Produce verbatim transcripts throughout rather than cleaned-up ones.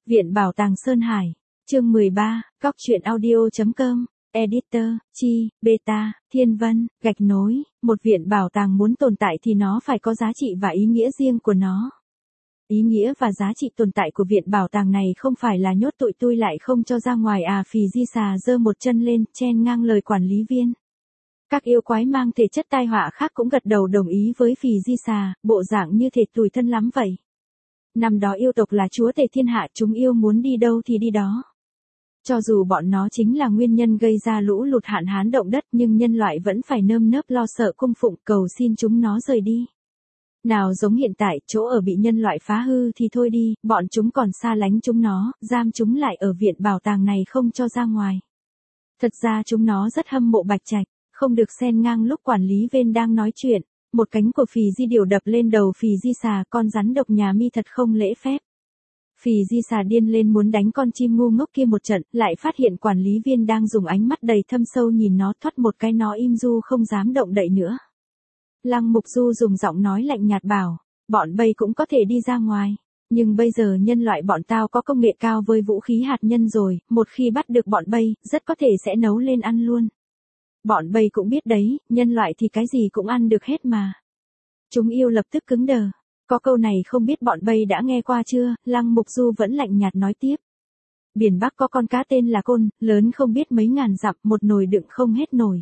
Viện Bảo tàng Sơn Hải, chương mười ba, Cóc truyện audio.com, Editor, Chi, Beta, Thiên Vân, gạch nối, một viện bảo tàng muốn tồn tại thì nó phải có giá trị và ý nghĩa riêng của nó. Ý nghĩa và giá trị tồn tại của viện bảo tàng này không phải là nhốt tụi tui lại không cho ra ngoài à. Phì Di Xà giơ một chân lên, chen ngang lời quản lý viên. Các yêu quái mang thể chất tai họa khác cũng gật đầu đồng ý với Phì Di Xà, bộ dạng như thể tủi thân lắm vậy. Năm đó yêu tộc là chúa tể thiên hạ, chúng yêu muốn đi đâu thì đi đó. Cho dù bọn nó chính là nguyên nhân gây ra lũ lụt hạn hán động đất, nhưng nhân loại vẫn phải nơm nớp lo sợ cung phụng cầu xin chúng nó rời đi. Nào giống hiện tại, chỗ ở bị nhân loại phá hư thì thôi đi, bọn chúng còn xa lánh chúng nó, giam chúng lại ở viện bảo tàng này không cho ra ngoài. Thật ra chúng nó rất hâm mộ Bạch Trạch, không được xen ngang lúc quản lý viên đang nói chuyện. Một cánh của Phì Di Điều đập lên đầu Phì Di Xà, con rắn độc nhà mi thật không lễ phép. Phì Di Xà điên lên muốn đánh con chim ngu ngốc kia một trận, lại phát hiện quản lý viên đang dùng ánh mắt đầy thâm sâu nhìn nó, thoắt một cái nó im ru không dám động đậy nữa. Lăng Mục Du dùng giọng nói lạnh nhạt bảo, bọn bây cũng có thể đi ra ngoài, nhưng bây giờ nhân loại bọn tao có công nghệ cao với vũ khí hạt nhân rồi, một khi bắt được bọn bây, rất có thể sẽ nấu lên ăn luôn. Bọn bây cũng biết đấy, nhân loại thì cái gì cũng ăn được hết mà. Chúng yêu lập tức cứng đờ. Có câu này không biết bọn bây đã nghe qua chưa, Lăng Mục Du vẫn lạnh nhạt nói tiếp. Biển Bắc có con cá tên là côn, lớn không biết mấy ngàn dặm, một nồi đựng không hết nồi.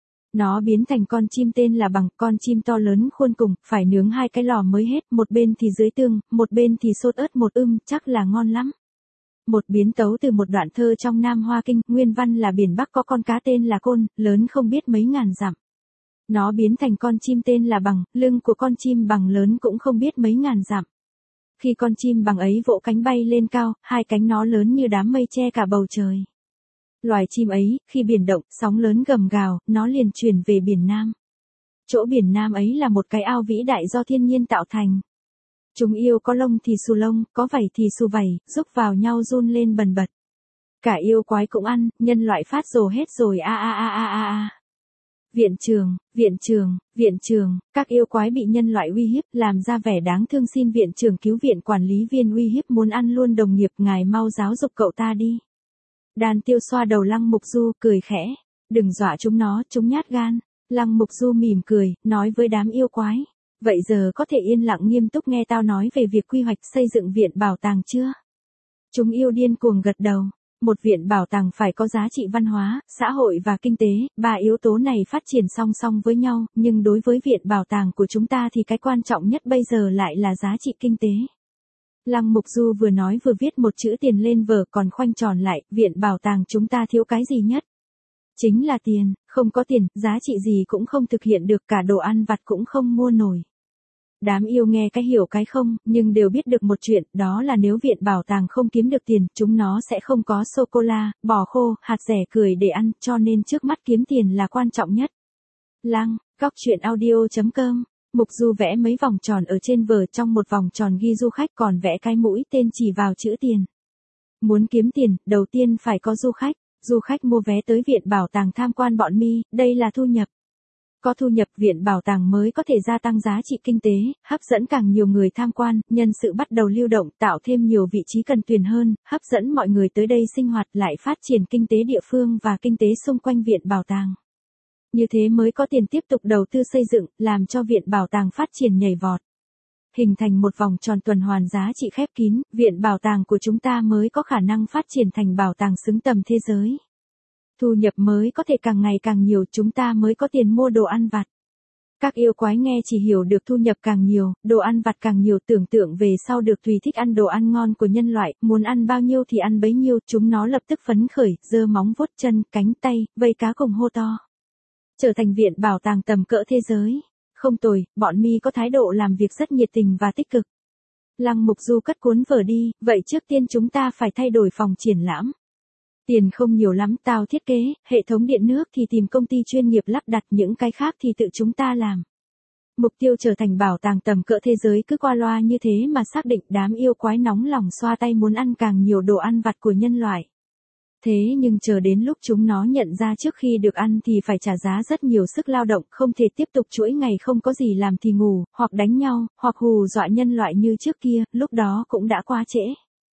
Nó biến thành con chim tên là bằng, con chim to lớn khuôn cùng, phải nướng hai cái lò mới hết, một bên thì dưới tương, một bên thì sốt ớt một ưm, chắc là ngon lắm. Một biến tấu từ một đoạn thơ trong Nam Hoa Kinh, nguyên văn là biển Bắc có con cá tên là côn, lớn không biết mấy ngàn dặm. Nó biến thành con chim tên là bằng, lưng của con chim bằng lớn cũng không biết mấy ngàn dặm. Khi con chim bằng ấy vỗ cánh bay lên cao, hai cánh nó lớn như đám mây che cả bầu trời. Loài chim ấy, khi biển động, sóng lớn gầm gào, nó liền chuyển về biển Nam. Chỗ biển Nam ấy là một cái ao vĩ đại do thiên nhiên tạo thành. Chúng yêu có lông thì xù lông, có vảy thì xù vảy, rúc vào nhau run lên bần bật. Cả yêu quái cũng ăn, nhân loại phát rồ hết rồi a a a a a a. Viện trường, viện trường, viện trường, các yêu quái bị nhân loại uy hiếp, làm ra vẻ đáng thương xin viện trưởng cứu viện. Quản lý viên uy hiếp muốn ăn luôn đồng nghiệp, ngài mau giáo dục cậu ta đi. Đàn Tiêu xoa đầu Lăng Mục Du, cười khẽ, đừng dọa chúng nó, chúng nhát gan. Lăng Mục Du mỉm cười, nói với đám yêu quái, vậy giờ có thể yên lặng nghiêm túc nghe tao nói về việc quy hoạch xây dựng viện bảo tàng chưa? Chúng yêu điên cuồng gật đầu. Một viện bảo tàng phải có giá trị văn hóa, xã hội và kinh tế, ba yếu tố này phát triển song song với nhau, nhưng đối với viện bảo tàng của chúng ta thì cái quan trọng nhất bây giờ lại là giá trị kinh tế. Lăng Mục Du vừa nói vừa viết một chữ tiền lên vở, còn khoanh tròn lại, viện bảo tàng chúng ta thiếu cái gì nhất? Chính là tiền, không có tiền, giá trị gì cũng không thực hiện được, cả đồ ăn vặt cũng không mua nổi. Đám yêu nghe cái hiểu cái không, nhưng đều biết được một chuyện, đó là nếu viện bảo tàng không kiếm được tiền, chúng nó sẽ không có sô-cô-la, bò khô, hạt rẻ cười để ăn, cho nên trước mắt kiếm tiền là quan trọng nhất. Lăng, Cóc truyện audio.com, Mục Du vẽ mấy vòng tròn ở trên vở, trong một vòng tròn ghi du khách, còn vẽ cái mũi tên chỉ vào chữ tiền. Muốn kiếm tiền, đầu tiên phải có du khách, du khách mua vé tới viện bảo tàng tham quan bọn mi, đây là thu nhập. Có thu nhập, viện bảo tàng mới có thể gia tăng giá trị kinh tế, hấp dẫn càng nhiều người tham quan, nhân sự bắt đầu lưu động, tạo thêm nhiều vị trí cần tuyển hơn, hấp dẫn mọi người tới đây sinh hoạt, lại phát triển kinh tế địa phương và kinh tế xung quanh viện bảo tàng. Như thế mới có tiền tiếp tục đầu tư xây dựng, làm cho viện bảo tàng phát triển nhảy vọt. Hình thành một vòng tròn tuần hoàn giá trị khép kín, viện bảo tàng của chúng ta mới có khả năng phát triển thành bảo tàng xứng tầm thế giới. Thu nhập mới có thể càng ngày càng nhiều, chúng ta mới có tiền mua đồ ăn vặt. Các yêu quái nghe chỉ hiểu được thu nhập càng nhiều, đồ ăn vặt càng nhiều, tưởng tượng về sau được tùy thích ăn đồ ăn ngon của nhân loại, muốn ăn bao nhiêu thì ăn bấy nhiêu, chúng nó lập tức phấn khởi, giơ móng vuốt chân, cánh tay, vây cá cùng hô to. Trở thành viện bảo tàng tầm cỡ thế giới. Không tồi, bọn mi có thái độ làm việc rất nhiệt tình và tích cực. Lăng Mục Du cất cuốn vở đi, vậy trước tiên chúng ta phải thay đổi phòng triển lãm. Tiền không nhiều lắm, tao thiết kế, hệ thống điện nước thì tìm công ty chuyên nghiệp lắp đặt, những cái khác thì tự chúng ta làm. Mục tiêu trở thành bảo tàng tầm cỡ thế giới cứ qua loa như thế mà xác định. Đám yêu quái nóng lòng xoa tay muốn ăn càng nhiều đồ ăn vặt của nhân loại. Thế nhưng chờ đến lúc chúng nó nhận ra trước khi được ăn thì phải trả giá rất nhiều sức lao động, không thể tiếp tục chuỗi ngày không có gì làm thì ngủ, hoặc đánh nhau, hoặc hù dọa nhân loại như trước kia, lúc đó cũng đã quá trễ.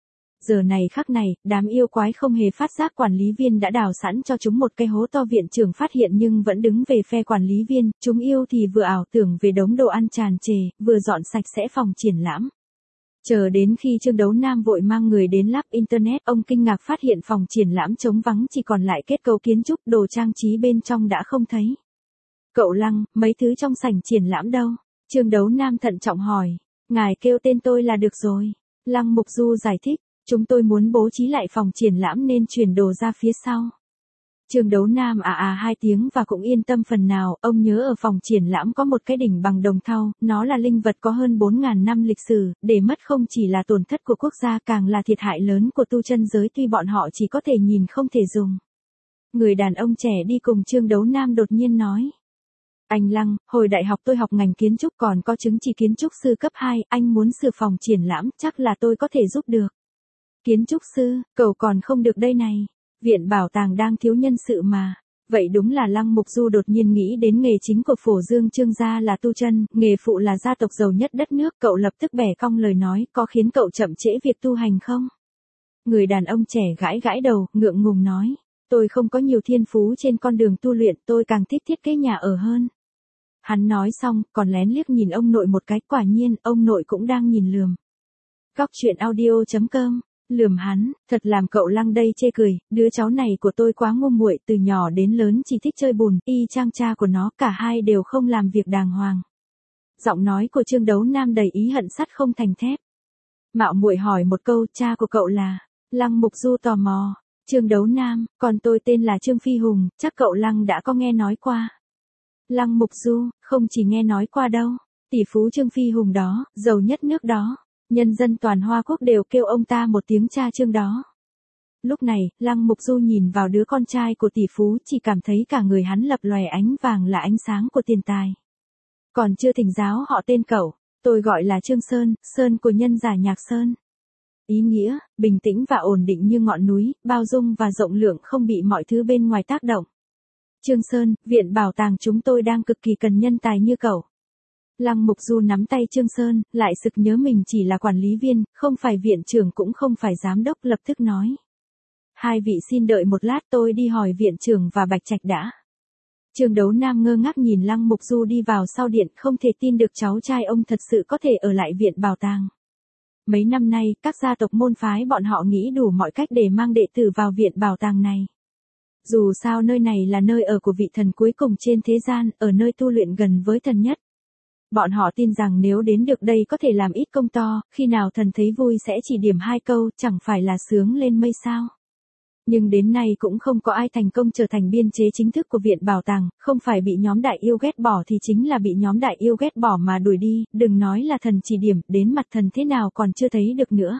Giờ này khắc này, đám yêu quái không hề phát giác quản lý viên đã đào sẵn cho chúng một cái hố to, viện trưởng phát hiện nhưng vẫn đứng về phe quản lý viên, chúng yêu thì vừa ảo tưởng về đống đồ ăn tràn trề, vừa dọn sạch sẽ phòng triển lãm. Chờ đến khi Trương Đấu Nam vội mang người đến lab internet, ông kinh ngạc phát hiện phòng triển lãm trống vắng, chỉ còn lại kết cấu kiến trúc, đồ trang trí bên trong đã không thấy. Cậu Lăng, mấy thứ trong sảnh triển lãm đâu? Trương Đấu Nam thận trọng hỏi. Ngài kêu tên tôi là được rồi. Lăng Mục Du giải thích, chúng tôi muốn bố trí lại phòng triển lãm nên chuyển đồ ra phía sau. Trương Đấu Nam à à hai tiếng và cũng yên tâm phần nào, ông nhớ ở phòng triển lãm có một cái đỉnh bằng đồng thau, nó là linh vật có hơn bốn nghìn năm lịch sử, để mất không chỉ là tổn thất của quốc gia, càng là thiệt hại lớn của tu chân giới, tuy bọn họ chỉ có thể nhìn không thể dùng. Người đàn ông trẻ đi cùng Trương Đấu Nam đột nhiên nói. Anh Lăng, hồi đại học tôi học ngành kiến trúc, còn có chứng chỉ kiến trúc sư cấp hai, anh muốn sửa phòng triển lãm, chắc là tôi có thể giúp được. Kiến trúc sư, cậu còn không được đây này. Viện bảo tàng đang thiếu nhân sự mà. Vậy đúng là Lăng Mục Du đột nhiên nghĩ đến nghề chính của Phổ Dương Trương gia là tu chân, nghề phụ là gia tộc giàu nhất đất nước, cậu lập tức bẻ cong lời nói, có khiến cậu chậm trễ việc tu hành không? Người đàn ông trẻ gãi gãi đầu, ngượng ngùng nói, tôi không có nhiều thiên phú trên con đường tu luyện, tôi càng thích thiết kế nhà ở hơn. Hắn nói xong, còn lén liếc nhìn ông nội một cái, quả nhiên, ông nội cũng đang nhìn lườm. Góc truyện audio chấm com Lườm hắn, thật làm cậu Lăng đây chê cười, đứa cháu này của tôi quá ngu muội, từ nhỏ đến lớn chỉ thích chơi bùn, y chang cha của nó, cả hai đều không làm việc đàng hoàng. Giọng nói của Trương Đấu Nam đầy ý hận sắt không thành thép. Mạo muội hỏi một câu, cha của cậu là? Lăng Mục Du tò mò. Trương Đấu Nam, còn tôi tên là Trương Phi Hùng, chắc cậu Lăng đã có nghe nói qua. Lăng Mục Du, không chỉ nghe nói qua đâu, tỷ phú Trương Phi Hùng đó, giàu nhất nước đó. Nhân dân toàn Hoa Quốc đều kêu ông ta một tiếng cha Trương đó. Lúc này, Lăng Mục Du nhìn vào đứa con trai của tỷ phú, chỉ cảm thấy cả người hắn lập lòe ánh vàng là ánh sáng của tiền tài. Còn chưa thỉnh giáo họ tên cậu, tôi gọi là Trương Sơn, Sơn của nhân giả Nhạc Sơn. Ý nghĩa, bình tĩnh và ổn định như ngọn núi, bao dung và rộng lượng, không bị mọi thứ bên ngoài tác động. Trương Sơn, viện bảo tàng chúng tôi đang cực kỳ cần nhân tài như cậu. Lăng Mục Du nắm tay Trương Sơn, lại sực nhớ mình chỉ là quản lý viên, không phải viện trưởng cũng không phải giám đốc, lập tức nói. Hai vị xin đợi một lát, tôi đi hỏi viện trưởng và Bạch Trạch đã. Trương Đấu Nam ngơ ngác nhìn Lăng Mục Du đi vào sau điện, không thể tin được cháu trai ông thật sự có thể ở lại viện bảo tàng. Mấy năm nay, các gia tộc môn phái bọn họ nghĩ đủ mọi cách để mang đệ tử vào viện bảo tàng này. Dù sao nơi này là nơi ở của vị thần cuối cùng trên thế gian, ở nơi tu luyện gần với thần nhất. Bọn họ tin rằng nếu đến được đây có thể làm ít công to, khi nào thần thấy vui sẽ chỉ điểm hai câu, chẳng phải là sướng lên mây sao. Nhưng đến nay cũng không có ai thành công trở thành biên chế chính thức của viện bảo tàng, không phải bị nhóm đại yêu ghét bỏ thì chính là bị nhóm đại yêu ghét bỏ mà đuổi đi, đừng nói là thần chỉ điểm, đến mặt thần thế nào còn chưa thấy được nữa.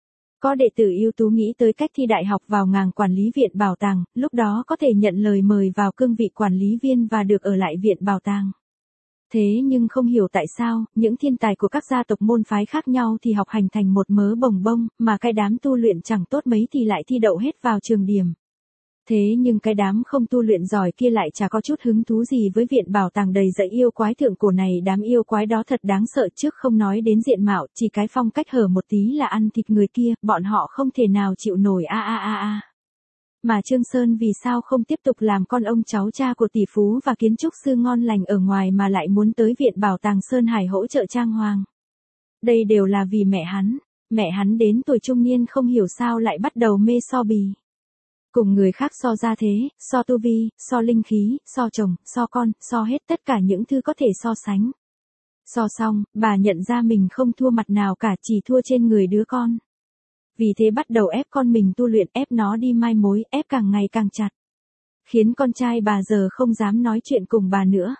Có đệ tử ưu tú nghĩ tới cách thi đại học vào ngành quản lý viện bảo tàng, lúc đó có thể nhận lời mời vào cương vị quản lý viên và được ở lại viện bảo tàng. Thế nhưng không hiểu tại sao, những thiên tài của các gia tộc môn phái khác nhau thì học hành thành một mớ bồng bông, mà cái đám tu luyện chẳng tốt mấy thì lại thi đậu hết vào trường điểm. Thế nhưng cái đám không tu luyện giỏi kia lại chả có chút hứng thú gì với viện bảo tàng đầy dẫy yêu quái thượng cổ này, đám yêu quái đó thật đáng sợ, trước không nói đến diện mạo, chỉ cái phong cách hở một tí là ăn thịt người kia, bọn họ không thể nào chịu nổi a a a a. Mà Trương Sơn vì sao không tiếp tục làm con ông cháu cha của tỷ phú và kiến trúc sư ngon lành ở ngoài mà lại muốn tới viện bảo tàng Sơn Hải hỗ trợ trang hoàng? Đây đều là vì mẹ hắn, mẹ hắn đến tuổi trung niên không hiểu sao lại bắt đầu mê so bì. Cùng người khác so ra thế, so tu vi, so linh khí, so chồng, so con, so hết tất cả những thứ có thể so sánh. So xong, bà nhận ra mình không thua mặt nào cả, chỉ thua trên người đứa con. Vì thế bắt đầu ép con mình tu luyện, ép nó đi mai mối, ép càng ngày càng chặt. Khiến con trai bà giờ không dám nói chuyện cùng bà nữa.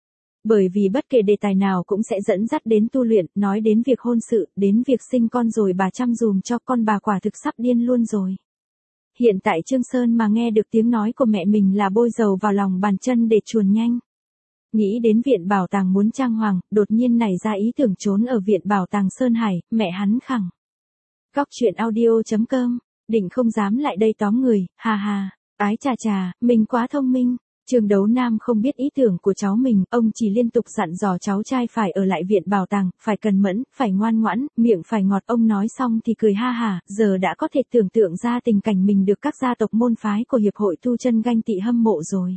Bởi vì bất kể đề tài nào cũng sẽ dẫn dắt đến tu luyện, nói đến việc hôn sự, đến việc sinh con rồi bà chăm dùm cho con, bà quả thực sắp điên luôn rồi. Hiện tại Trương Sơn mà nghe được tiếng nói của mẹ mình là bôi dầu vào lòng bàn chân để chuồn nhanh. Nghĩ đến viện bảo tàng muốn trang hoàng, đột nhiên nảy ra ý tưởng trốn ở viện bảo tàng Sơn Hải, mẹ hắn khẳng. Góc truyện audio chấm com, định không dám lại đây tóm người, hà hà, ái chà chà, mình quá thông minh. Trương Đấu Nam không biết ý tưởng của cháu mình, ông chỉ liên tục dặn dò cháu trai phải ở lại viện bảo tàng, phải cần mẫn, phải ngoan ngoãn, miệng phải ngọt. Ông nói xong thì cười ha hả, giờ đã có thể tưởng tượng ra tình cảnh mình được các gia tộc môn phái của Hiệp hội Tu Chân ganh tị hâm mộ rồi.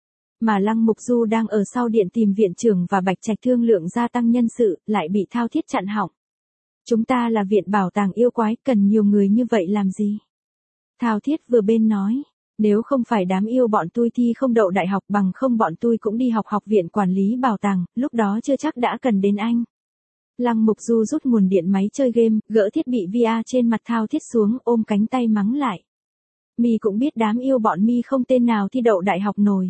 Mà Lăng Mục Du đang ở sau điện tìm viện trưởng và Bạch Trạch thương lượng gia tăng nhân sự, lại bị Thao Thiết chặn họng. Chúng ta là viện bảo tàng yêu quái, cần nhiều người như vậy làm gì? Thao Thiết vừa bên nói. Nếu không phải đám yêu bọn tôi thì không đậu đại học, bằng không bọn tôi cũng đi học học viện quản lý bảo tàng, lúc đó chưa chắc đã cần đến anh. Lăng Mục Du rút nguồn điện máy chơi game, gỡ thiết bị vi a trên mặt Thao Thiết xuống, ôm cánh tay mắng lại. Mi cũng biết đám yêu bọn Mi không tên nào thi đậu đại học nổi.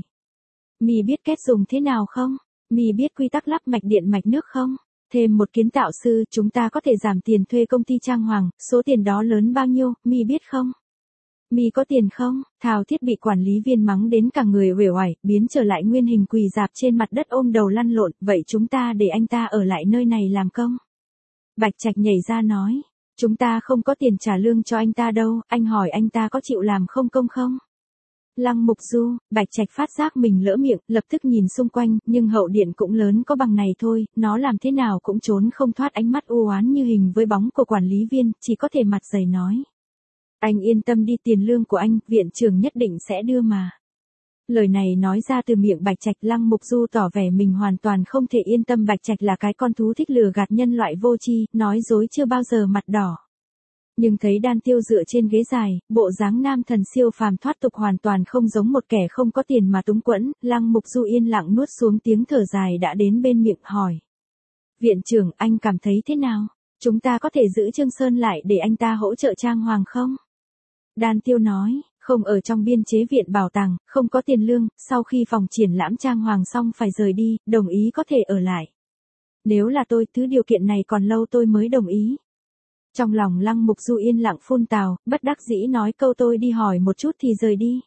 Mi biết kết dùng thế nào không? Mi biết quy tắc lắp mạch điện mạch nước không? Thêm một kiến tạo sư, chúng ta có thể giảm tiền thuê công ty trang hoàng, số tiền đó lớn bao nhiêu, Mi biết không? Mi có tiền không? Thao Thiết bị quản lý viên mắng đến cả người uể oải, biến trở lại nguyên hình quỳ dạp trên mặt đất ôm đầu lăn lộn, vậy chúng ta để anh ta ở lại nơi này làm công. Bạch Trạch nhảy ra nói, chúng ta không có tiền trả lương cho anh ta đâu, anh hỏi anh ta có chịu làm không công không? Lăng Mục Du, Bạch Trạch phát giác mình lỡ miệng, lập tức nhìn xung quanh, nhưng hậu điện cũng lớn có bằng này thôi, nó làm thế nào cũng trốn không thoát ánh mắt u oán như hình với bóng của quản lý viên, chỉ có thể mặt dày nói. Anh yên tâm đi, tiền lương của anh, viện trưởng nhất định sẽ đưa mà. Lời này nói ra từ miệng Bạch Trạch, Lăng Mục Du tỏ vẻ mình hoàn toàn không thể yên tâm. Bạch Trạch là cái con thú thích lừa gạt nhân loại vô tri, nói dối chưa bao giờ mặt đỏ. Nhưng thấy Đan Tiêu dựa trên ghế dài, bộ dáng nam thần siêu phàm thoát tục hoàn toàn không giống một kẻ không có tiền mà túng quẫn, Lăng Mục Du yên lặng nuốt xuống tiếng thở dài đã đến bên miệng hỏi. Viện trưởng, anh cảm thấy thế nào? Chúng ta có thể giữ Trương Sơn lại để anh ta hỗ trợ trang hoàng không? Đan Tiêu nói, không ở trong biên chế viện bảo tàng, không có tiền lương, sau khi phòng triển lãm trang hoàng xong phải rời đi, đồng ý có thể ở lại. Nếu là tôi, thứ điều kiện này còn lâu tôi mới đồng ý. Trong lòng Lăng Mục Du yên lặng phun tào, bất đắc dĩ nói câu tôi đi hỏi một chút thì rời đi.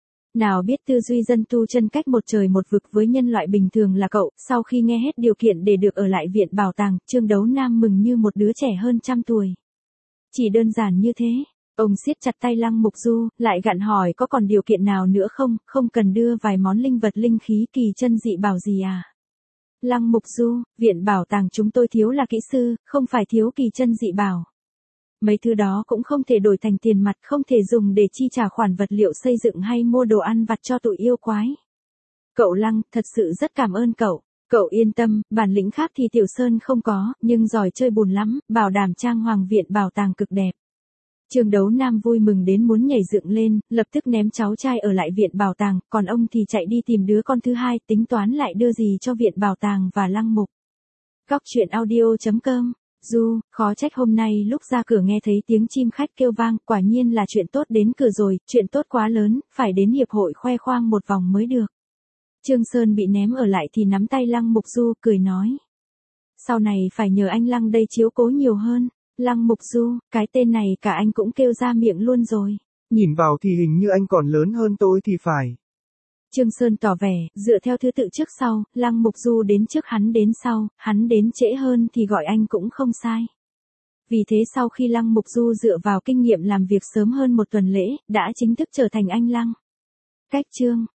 Nào biết tư duy dân tu chân cách một trời một vực với nhân loại bình thường là cậu, sau khi nghe hết điều kiện để được ở lại viện bảo tàng, Trương Đấu Nam mừng như một đứa trẻ hơn trăm tuổi. Chỉ đơn giản như thế. Ông siết chặt tay Lăng Mục Du, lại gặn hỏi có còn điều kiện nào nữa không, không cần đưa vài món linh vật linh khí kỳ chân dị bảo gì à? Lăng Mục Du, viện bảo tàng chúng tôi thiếu là kỹ sư, không phải thiếu kỳ chân dị bảo. Mấy thứ đó cũng không thể đổi thành tiền mặt, không thể dùng để chi trả khoản vật liệu xây dựng hay mua đồ ăn vặt cho tụi yêu quái. Cậu Lăng, thật sự rất cảm ơn cậu. Cậu yên tâm, bản lĩnh khác thì Tiểu Sơn không có, nhưng giỏi chơi bùn lắm, bảo đảm trang hoàng viện bảo tàng cực đẹp. Trương Đấu Nam vui mừng đến muốn nhảy dựng lên, lập tức ném cháu trai ở lại viện bảo tàng, còn ông thì chạy đi tìm đứa con thứ hai, tính toán lại đưa gì cho viện bảo tàng và Lăng Mục. Góc truyện audio chấm com. Du, khó trách hôm nay lúc ra cửa nghe thấy tiếng chim khách kêu vang, quả nhiên là chuyện tốt đến cửa rồi, chuyện tốt quá lớn, phải đến hiệp hội khoe khoang một vòng mới được. Trương Sơn bị ném ở lại thì nắm tay Lăng Mục Du, cười nói. Sau này phải nhờ anh Lăng đây chiếu cố nhiều hơn. Lăng Mục Du, cái tên này cả anh cũng kêu ra miệng luôn rồi. Nhìn vào thì hình như anh còn lớn hơn tôi thì phải. Trương Sơn tỏ vẻ, dựa theo thứ tự trước sau, Lăng Mục Du đến trước hắn đến sau, hắn đến trễ hơn thì gọi anh cũng không sai. Vì thế sau khi Lăng Mục Du dựa vào kinh nghiệm làm việc sớm hơn một tuần lễ, đã chính thức trở thành anh Lăng. Cách chương